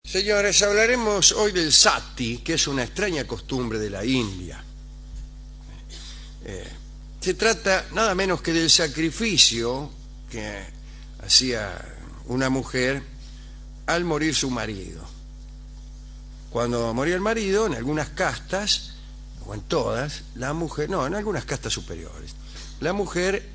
Señores, hablaremos hoy del sati, que es una extraña costumbre de la India. Se trata nada menos que del sacrificio que hacía una mujer al morir su marido. Cuando moría el marido, en algunas castas, o en todas, la mujer, no, en algunas castas superiores, la mujer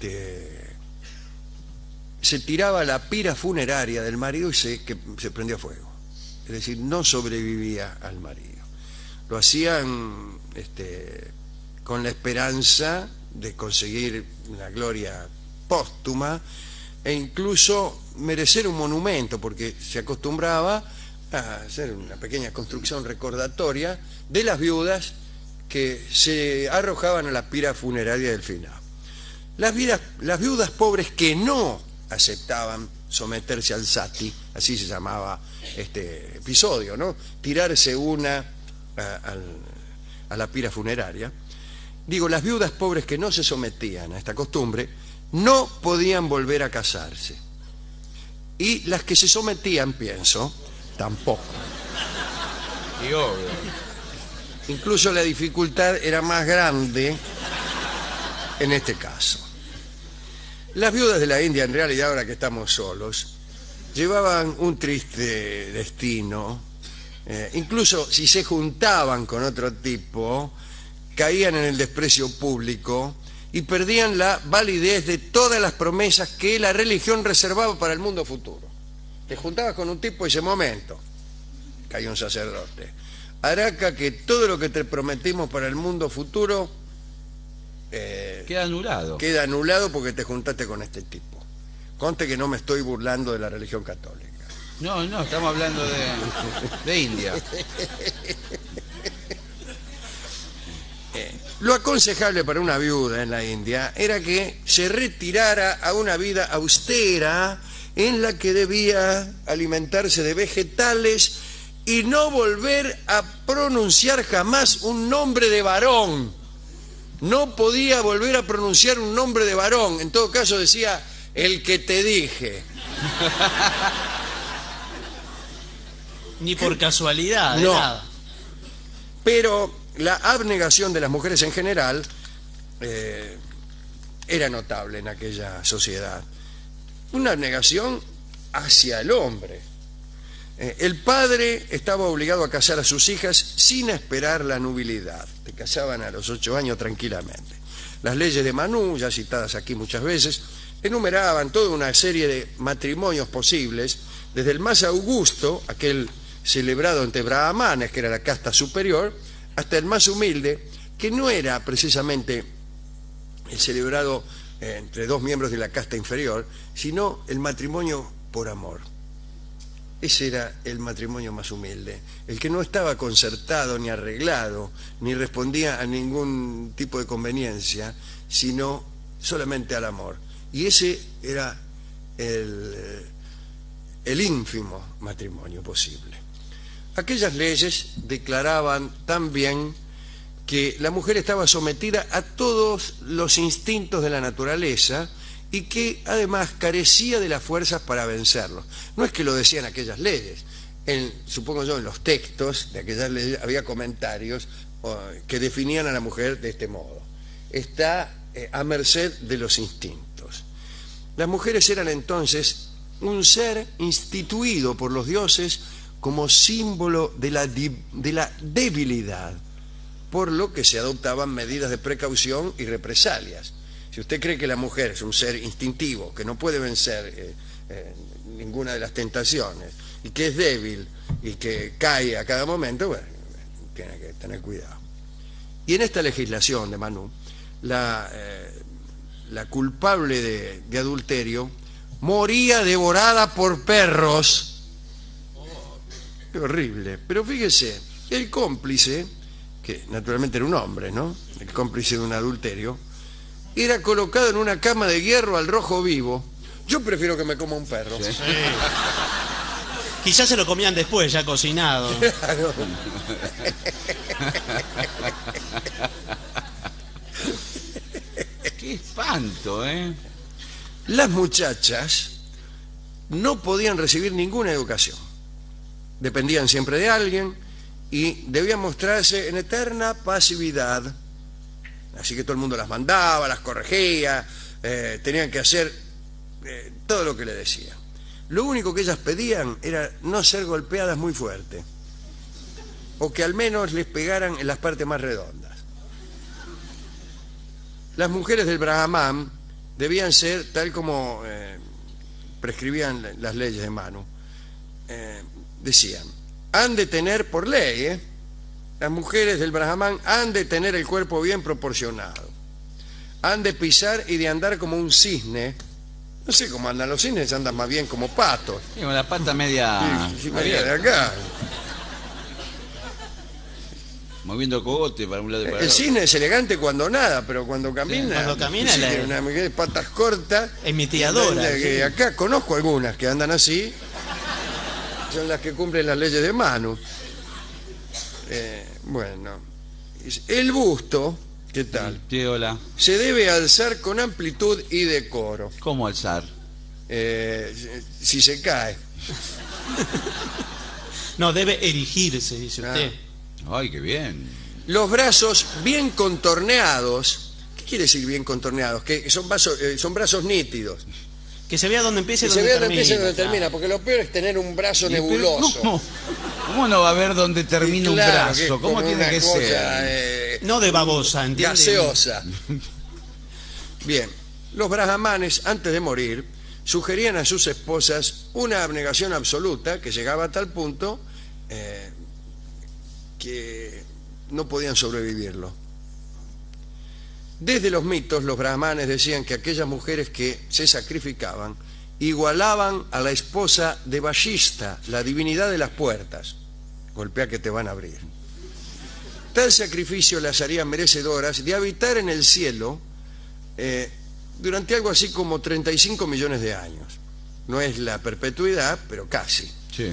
se tiraba a la pira funeraria del marido y se prendía fuego. Es decir, no sobrevivía al marido. Lo hacían con la esperanza de conseguir una gloria póstuma e incluso merecer un monumento, porque se acostumbraba a hacer una pequeña construcción recordatoria de las viudas que se arrojaban a la pira funeraria del finado. Las viudas pobres que no aceptaban someterse al sati, así se llamaba este episodio, ¿no? Tirarse una a la pira funeraria. Digo, las viudas pobres que no se sometían a esta costumbre no podían volver a casarse. Y las que se sometían, pienso, tampoco. Y obvio. Incluso la dificultad era más grande en este caso. Las viudas de la India, en realidad, ahora que estamos solos, llevaban un triste destino. Incluso si se juntaban con otro tipo, caían en el desprecio público y perdían la validez de todas las promesas que la religión reservaba para el mundo futuro. Te juntabas con un tipo y ese momento caía un sacerdote. Araca, que todo lo que te prometimos para el mundo futuro queda anulado. Queda anulado porque te juntaste con este tipo. Conste que no me estoy burlando de la religión católica. No, estamos hablando de India. Lo aconsejable para una viuda en la India era que se retirara a una vida austera en la que debía alimentarse de vegetales y no volver a pronunciar jamás un nombre de varón. No podía volver a pronunciar un nombre de varón. En todo caso decía, el que te dije. Ni por casualidad, de no. nada. Pero la abnegación de las mujeres en general era notable en aquella sociedad. Una abnegación hacia el hombre. El padre estaba obligado a casar a sus hijas sin esperar la nubilidad. Se casaban a los 8 años tranquilamente. Las leyes de Manú, ya citadas aquí muchas veces, enumeraban toda una serie de matrimonios posibles, desde el más augusto, aquel celebrado entre brahmanes, que era la casta superior, hasta el más humilde, que no era precisamente el celebrado entre dos miembros de la casta inferior, sino el matrimonio por amor. Ese era el matrimonio más humilde, el que no estaba concertado ni arreglado, ni respondía a ningún tipo de conveniencia, sino solamente al amor. Y ese era el ínfimo matrimonio posible. Aquellas leyes declaraban también que la mujer estaba sometida a todos los instintos de la naturaleza y que además carecía de las fuerzas para vencerlos. No es que lo decían aquellas leyes, supongo yo en los textos de aquellas leyes había comentarios que definían a la mujer de este modo. Está a merced de los instintos. Las mujeres eran entonces un ser instituido por los dioses como símbolo de la debilidad, por lo que se adoptaban medidas de precaución y represalias. Si usted cree que la mujer es un ser instintivo, que no puede vencer ninguna de las tentaciones, y que es débil, y que cae a cada momento, bueno, tiene que tener cuidado. Y en esta legislación de Manú, la culpable de adulterio moría devorada por perros. Qué horrible. Pero fíjese, el cómplice, que naturalmente era un hombre, ¿no? El cómplice de un adulterio, era colocado en una cama de hierro al rojo vivo. Yo prefiero que me coma un perro. Sí. Quizás se lo comían después, ya cocinado. Claro. Qué espanto, ¿eh? Las muchachas no podían recibir ninguna educación. dependían siempre de alguien y debían mostrarse en eterna pasividad. Así que todo el mundo las mandaba, las corregía, tenían que hacer todo lo que le decían. Lo único que ellas pedían era no ser golpeadas muy fuerte, o que al menos les pegaran en las partes más redondas. Las mujeres del Brahman debían ser tal como prescribían las leyes de Manu. Decían, han de tener por ley, las mujeres del Brahman han de tener el cuerpo bien proporcionado, han de pisar y de andar como un cisne. No sé cómo andan los cisnes, andan más bien como patos. Sí, con la pata media... Sí, media de acá. Moviendo cogote para un lado y para El el otro. cisne es elegante cuando nada, pero cuando camina... Cuando camina sí, la- tiene una mujer de patas cortas. Es mitigadora, Que sí. acá conozco algunas que andan así. Son las que cumplen las leyes de Manu. Bueno. El busto, ¿qué tal? Sí, hola. Se debe alzar con amplitud y decoro. ¿Cómo alzar? Si se cae. No, debe erigirse, dice usted. Ay, qué bien. Los brazos bien contorneados. ¿Qué quiere decir bien contorneados? Que son brazos nítidos. Que se vea dónde empieza y Que se dónde vea termina. donde empieza y donde claro. termina, porque lo peor es tener un brazo Y, pero, nebuloso. ¿Cómo no va a ver dónde termina Y un claro, que es brazo? ¿Cómo como tiene una que cosa, ser? No de babosa, ¿entiende? gaseosa. Bien, los brahmanes, antes de morir, sugerían a sus esposas una abnegación absoluta que llegaba a tal punto que no podían sobrevivirlo. Desde los mitos, los brahmanes decían que aquellas mujeres que se sacrificaban igualaban a la esposa de Vashista, la divinidad de las puertas. Golpea que te van a abrir. Tal sacrificio las haría merecedoras de habitar en el cielo durante algo así como 35 millones de años. No es la perpetuidad, pero casi. Sí.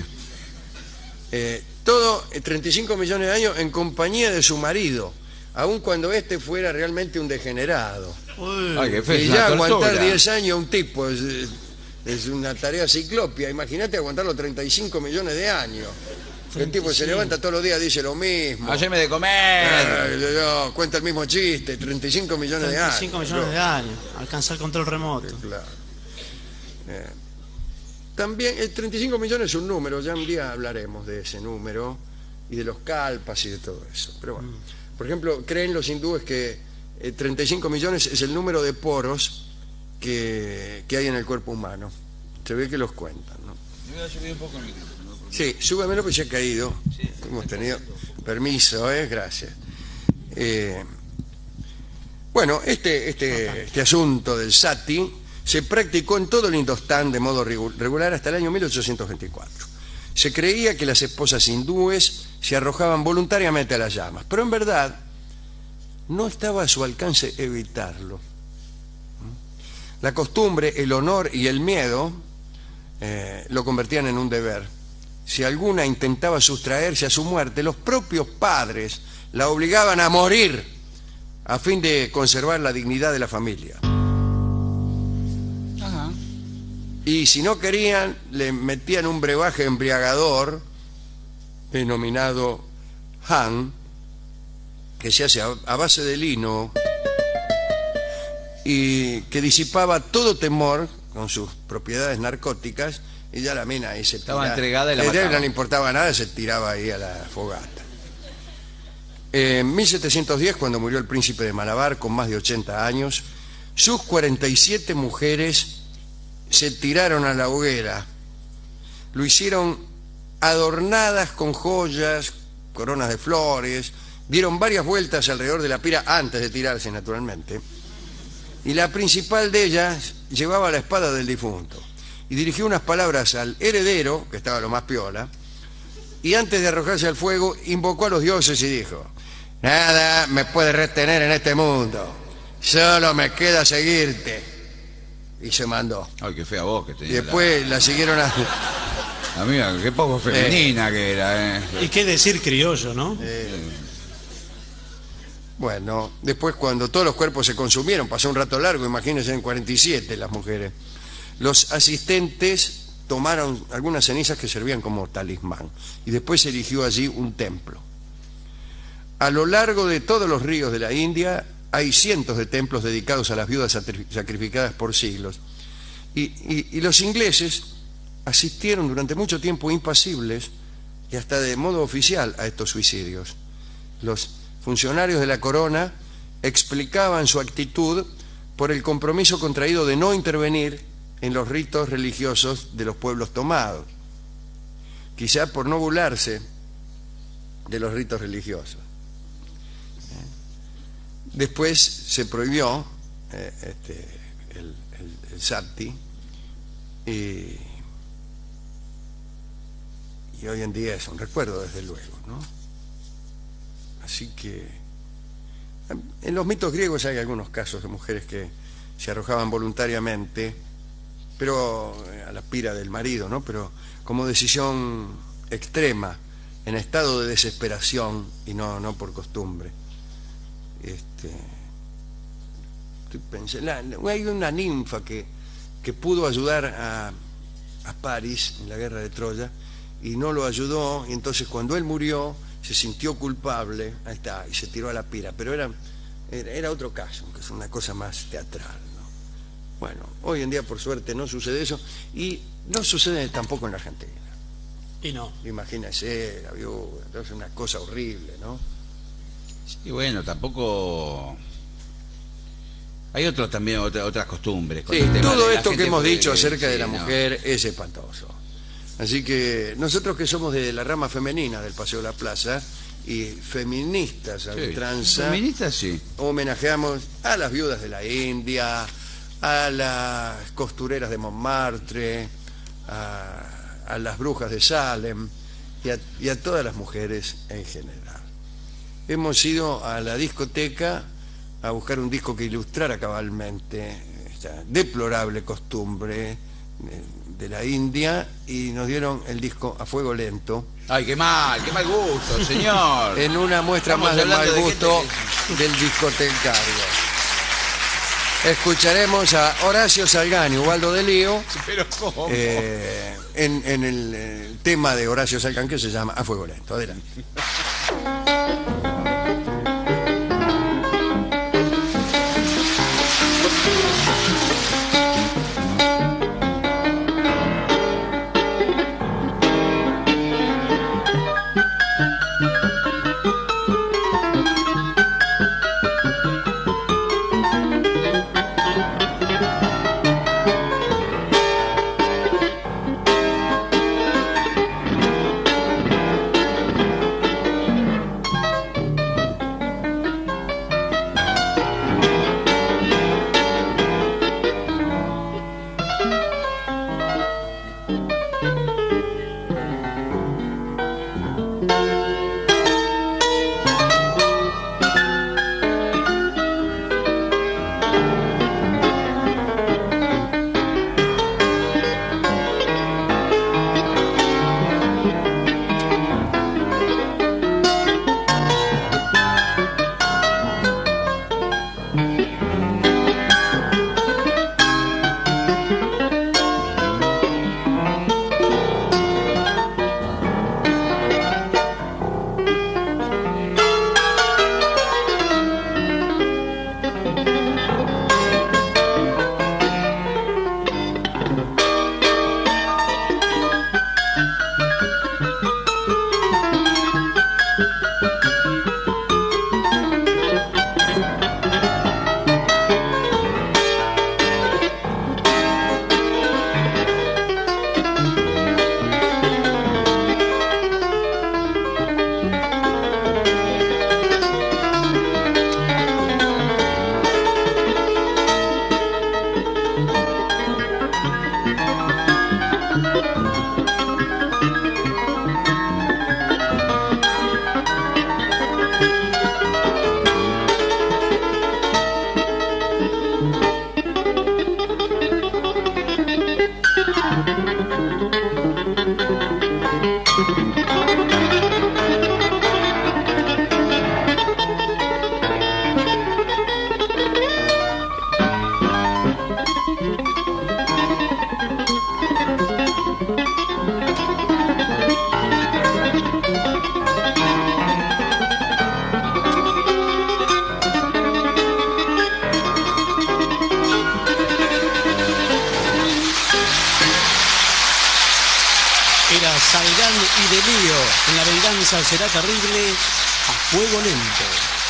Todo 35 millones de años en compañía de su marido, aun cuando éste fuera realmente un degenerado. Uy, Ay, qué feo, Y es ya una aguantar tortura. 10 años un tipo es una tarea ciclopia. Imagínate aguantarlo 35 millones de años. El tipo se 35. levanta todos los días, dice lo mismo. Haceme de comer. Cuenta el mismo chiste, 35 millones de años. 35 millones de años. Alcanzar control remoto. Claro. También el 35 millones es un número, ya un día hablaremos de ese número y de los kalpas y de todo eso. Pero bueno, por ejemplo, creen los hindúes que 35 millones es el número de poros que hay en el cuerpo humano. Se ve que los cuentan, ¿no? Yo voy a subir un poco el micrófono. Sí, súbamelo porque se ha caído. Hemos tenido permiso, gracias. Bueno, este asunto del sati se practicó en todo el Indostán de modo regular hasta el año 1824. Se creía que las esposas hindúes se arrojaban voluntariamente a las llamas, pero en verdad no estaba a su alcance evitarlo. La costumbre, el honor y el miedo lo convertían en un deber. Si alguna intentaba sustraerse a su muerte, los propios padres la obligaban a morir a fin de conservar la dignidad de la familia. Ajá. Y si no querían, le metían un brebaje embriagador denominado Han, que se hace a base de lino y que disipaba todo temor con sus propiedades narcóticas, y ya la mina ahí se Estaba tiraba. entregada y la A ella mataba. no le importaba nada, se tiraba ahí a la fogata. En 1710, cuando murió el príncipe de Malabar con más de 80 años, sus 47 mujeres se tiraron a la hoguera. Lo hicieron adornadas con joyas, coronas de flores, dieron varias vueltas alrededor de la pira antes de tirarse, naturalmente. Y la principal de ellas llevaba la espada del difunto y dirigió unas palabras al heredero, que estaba lo más piola, y antes de arrojarse al fuego invocó a los dioses y dijo: nada me puede retener en este mundo, solo me queda seguirte. Y se mandó. Ay, qué fea voz que Y tenía. después la siguieron a... Amiga, qué poco femenina que era, Y qué decir criollo, ¿no? Bueno, después cuando todos los cuerpos se consumieron, pasó un rato largo, imagínense en 47 las mujeres, los asistentes tomaron algunas cenizas que servían como talismán y después se erigió allí un templo. A lo largo de todos los ríos de la India hay cientos de templos dedicados a las viudas sacrificadas por siglos. Y los ingleses asistieron durante mucho tiempo impasibles y hasta de modo oficial a estos suicidios. Los funcionarios de la corona explicaban su actitud por el compromiso contraído de no intervenir en los ritos religiosos de los pueblos tomados, quizá por no burlarse de los ritos religiosos. Después se prohibió el sati y hoy en día es un recuerdo, desde luego, ¿no? Así que en los mitos griegos hay algunos casos de mujeres que se arrojaban voluntariamente, pero a la pira del marido, ¿no? Pero como decisión extrema, en estado de desesperación y no por costumbre. Estoy pensando, hay una ninfa que pudo ayudar a París en la guerra de Troya y no lo ayudó, y entonces cuando él murió se sintió culpable, ahí está, y se tiró a la pira, pero era otro caso, que es una cosa más teatral, ¿no? Bueno, hoy en día por suerte no sucede eso, y no sucede tampoco en la Argentina. Y no. Imagínese, la viuda, es una cosa horrible, ¿no? Y bueno, tampoco... Hay otras costumbres. Con Sí, el tema todo de la esto que gente hemos puede- dicho acerca de sí, la no. mujer es espantoso. Así que nosotros que somos de la rama femenina del Paseo de la Plaza y feministas a Sí. ultranza, Feministas, sí. homenajeamos a las viudas de la India, a las costureras de Montmartre, a las brujas de Salem y a todas las mujeres en general. Hemos ido a la discoteca a buscar un disco que ilustrara cabalmente esta deplorable costumbre de la India y nos dieron el disco A Fuego Lento, Ay, qué mal gusto, señor. en una muestra Estamos más de hablando mal de gusto gente del discotecario. Escucharemos a Horacio Salgán y Ubaldo de Lío Pero ¿cómo? en el tema de Horacio Salgán que se llama A Fuego Lento. Adelante. Salgán y de Lío. En la venganza será terrible a fuego lento.